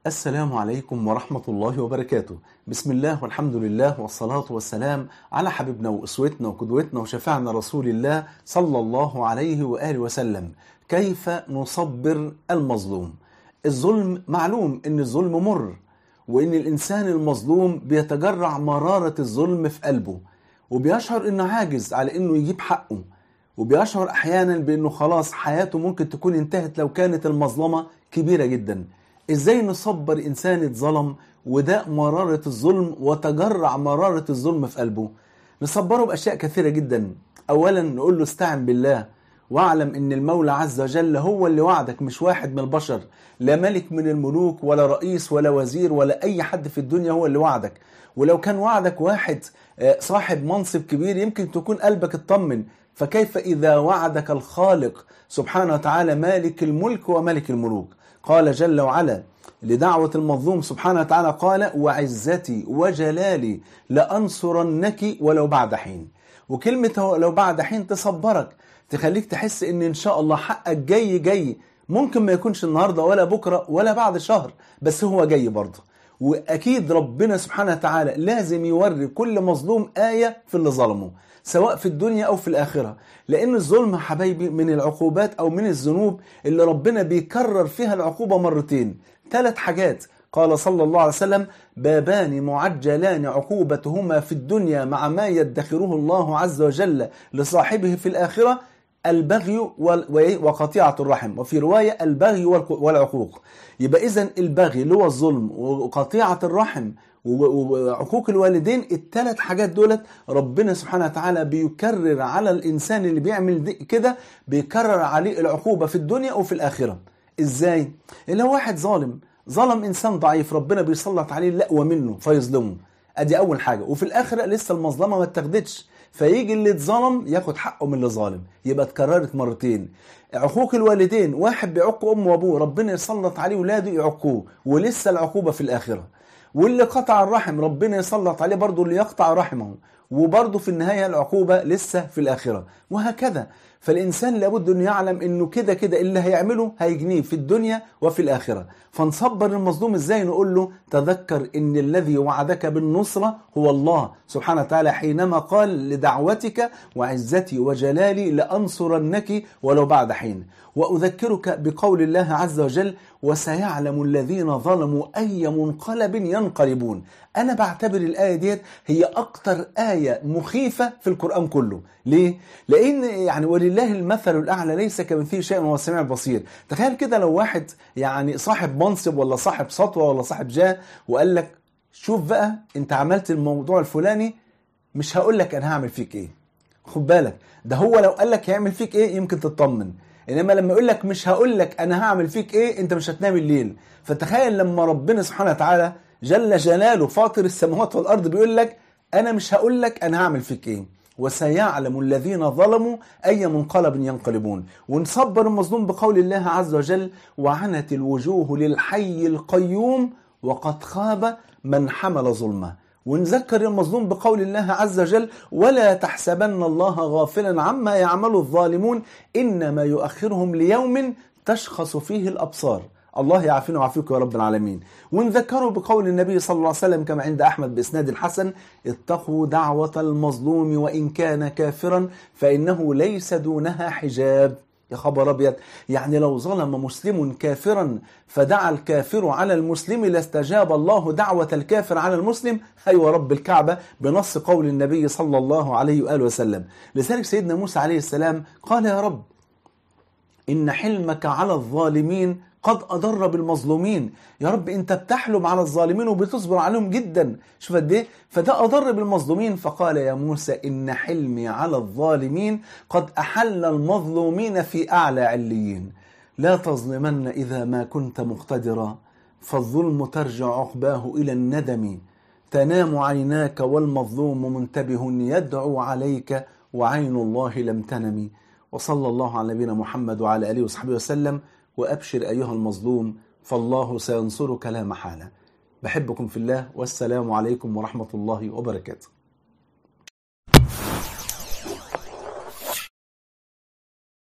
السلام عليكم ورحمة الله وبركاته. بسم الله والحمد لله والصلاة والسلام على حبيبنا وأسوتنا وقدوتنا وشفيعنا رسول الله صلى الله عليه وآله وسلم. كيف نصبر المظلوم؟ الظلم معلوم إن الظلم مر، وإن الإنسان المظلوم بيتجرع مرارة الظلم في قلبه، وبيشعر إنه عاجز على إنه يجيب حقه، وبيشعر أحيانا بإنه خلاص حياته ممكن تكون انتهت لو كانت المظلمة كبيرة جدا. ازاي نصبر انسان اتظلم وداء مرارة الظلم وتجرع مرارة الظلم في قلبه؟ نصبره باشياء كثيرة جدا. اولا نقول له استعن بالله، واعلم ان المولى عز وجل هو اللي وعدك، مش واحد من البشر، لا ملك من الملوك ولا رئيس ولا وزير ولا اي حد في الدنيا هو اللي وعدك. ولو كان وعدك واحد صاحب منصب كبير يمكن تكون قلبك اطمن، فكيف اذا وعدك الخالق سبحانه وتعالى مالك الملك وملك الملوك؟ قال جل وعلا لدعوة المظلوم سبحانه وتعالى، قال وعزتي وجلالي لأنصرنك ولو بعد حين. وكلمة لو بعد حين تصبرك، تخليك تحس ان شاء الله حقك جاي. ممكن ما يكونش النهاردة ولا بكرة ولا بعد شهر، بس هو جاي برضه. وأكيد ربنا سبحانه وتعالى لازم يوري كل مظلوم آية في اللي ظلمه، سواء في الدنيا أو في الآخرة. لأن الظلم حبايبي من العقوبات أو من الذنوب اللي ربنا بيكرر فيها العقوبة مرتين. 3 حاجات قال صلى الله عليه وسلم: بابان معجلان عقوبتهما في الدنيا مع ما يدخره الله عز وجل لصاحبه في الآخرة: البغي وقطيعة الرحم، وفي رواية البغي والعقوق. يبقى إذن البغي اللي هو الظلم، وقطيعة الرحم، وعقوق الوالدين، ال3 حاجات دولت ربنا سبحانه وتعالى بيكرر على الإنسان اللي بيعمل كده، بيكرر عليه العقوبة في الدنيا وفي الآخرة. إزاي؟ اللي هو واحد ظلم إنسان ضعيف، ربنا بيسلط عليه الأقوى منه فيظلمه، أدي أول حاجة. وفي الآخرة لسه المظلمة ما اتخدتش، فيجي اللي اتظلم ياخد حقه من اللي ظالم، يبقى اتكررت مرتين. عقوق الوالدين، واحد بيعق أمه وأبوه، ربنا يسلط عليه ولاده يعقوه، ولسه العقوبة في الآخرة. واللي قطع الرحم، ربنا يسلط عليه برضه اللي يقطع رحمه، وبرضه في النهاية العقوبة لسه في الآخرة، وهكذا. فالإنسان لابد أن يعلم أنه كده اللي هيعمله هيجنيه في الدنيا وفي الآخرة. فنصبر المظلوم إزاي؟ نقول له تذكر أن الذي وعدك بالنصرة هو الله سبحانه وتعالى، حينما قال لدعوتك وعزتي وجلالي لأنصرنك ولو بعد حين. وأذكرك بقول الله عز وجل: وسيعلم الذين ظلموا أي منقلب ينقلبون. أنا بعتبر الآية ديت هي أكتر آية مخيفة في القرآن كله. ليه؟ لأن يعني ولله المثل الأعلى، ليس كمثله شيء وهو السميع البصير. تخيل كده لو واحد يعني صاحب منصب ولا صاحب سطوة ولا صاحب جاه، وقال لك شوف بقى أنت عملت الموضوع الفلاني، مش هقول لك أنا هعمل فيك إيه. خد بالك، ده هو لو قال لك هيعمل فيك إيه يمكن تطمن، انما لما يقول لك مش هقول لك انا هعمل فيك ايه، انت مش هتنام الليل. فتخيل لما ربنا سبحانه وتعالى جل جلاله فاطر السماوات والارض بيقول لك انا مش هقول لك انا هعمل فيك ايه. وسيعلم الذين ظلموا اي منقلب ينقلبون. ونصبر المظلوم بقول الله عز وجل: وعنت الوجوه للحي القيوم وقد خاب من حمل ظلمه. ونذكر المظلوم بقول الله عز وجل: ولا تحسبن الله غافلا عما يعمل الظالمون إنما يؤخرهم ليوم تشخص فيه الأبصار. الله يعافينا ويعافيك يا رب العالمين. ونذكره بقول النبي صلى الله عليه وسلم كما عند أحمد بإسناد حسن: اتقوا دعوة المظلوم وإن كان كافرا فإنه ليس دونها حجاب. يا خبر أبيض، يعني لو ظلم مسلم كافرا فدعا الكافر على المسلم لاستجاب الله دعوة الكافر على المسلم. أيوة رب الكعبة، بنص قول النبي صلى الله عليه وآله وسلم. لذلك سيدنا موسى عليه السلام قال: يا رب إن حلمك على الظالمين قد أضر بالمظلومين. يا رب أنت بتحلم على الظالمين وبتصبر عليهم جدا، شوف قد إيه، فده أضر بالمظلومين. فقال يا موسى: إن حلمي على الظالمين قد أحل المظلومين في أعلى عليين. لا تظلمن إذا ما كنت مقتدرا، فالظلم ترجع عقباه إلى الندم. تنام عيناك والمظلوم منتبه يدعو عليك وعين الله لم تنم. وصلى الله على نبينا محمد وعلى آله وصحبه وسلم. وأبشر أيها المظلوم، فالله سينصرك لا محالة. بحبكم في الله، والسلام عليكم ورحمة الله وبركاته.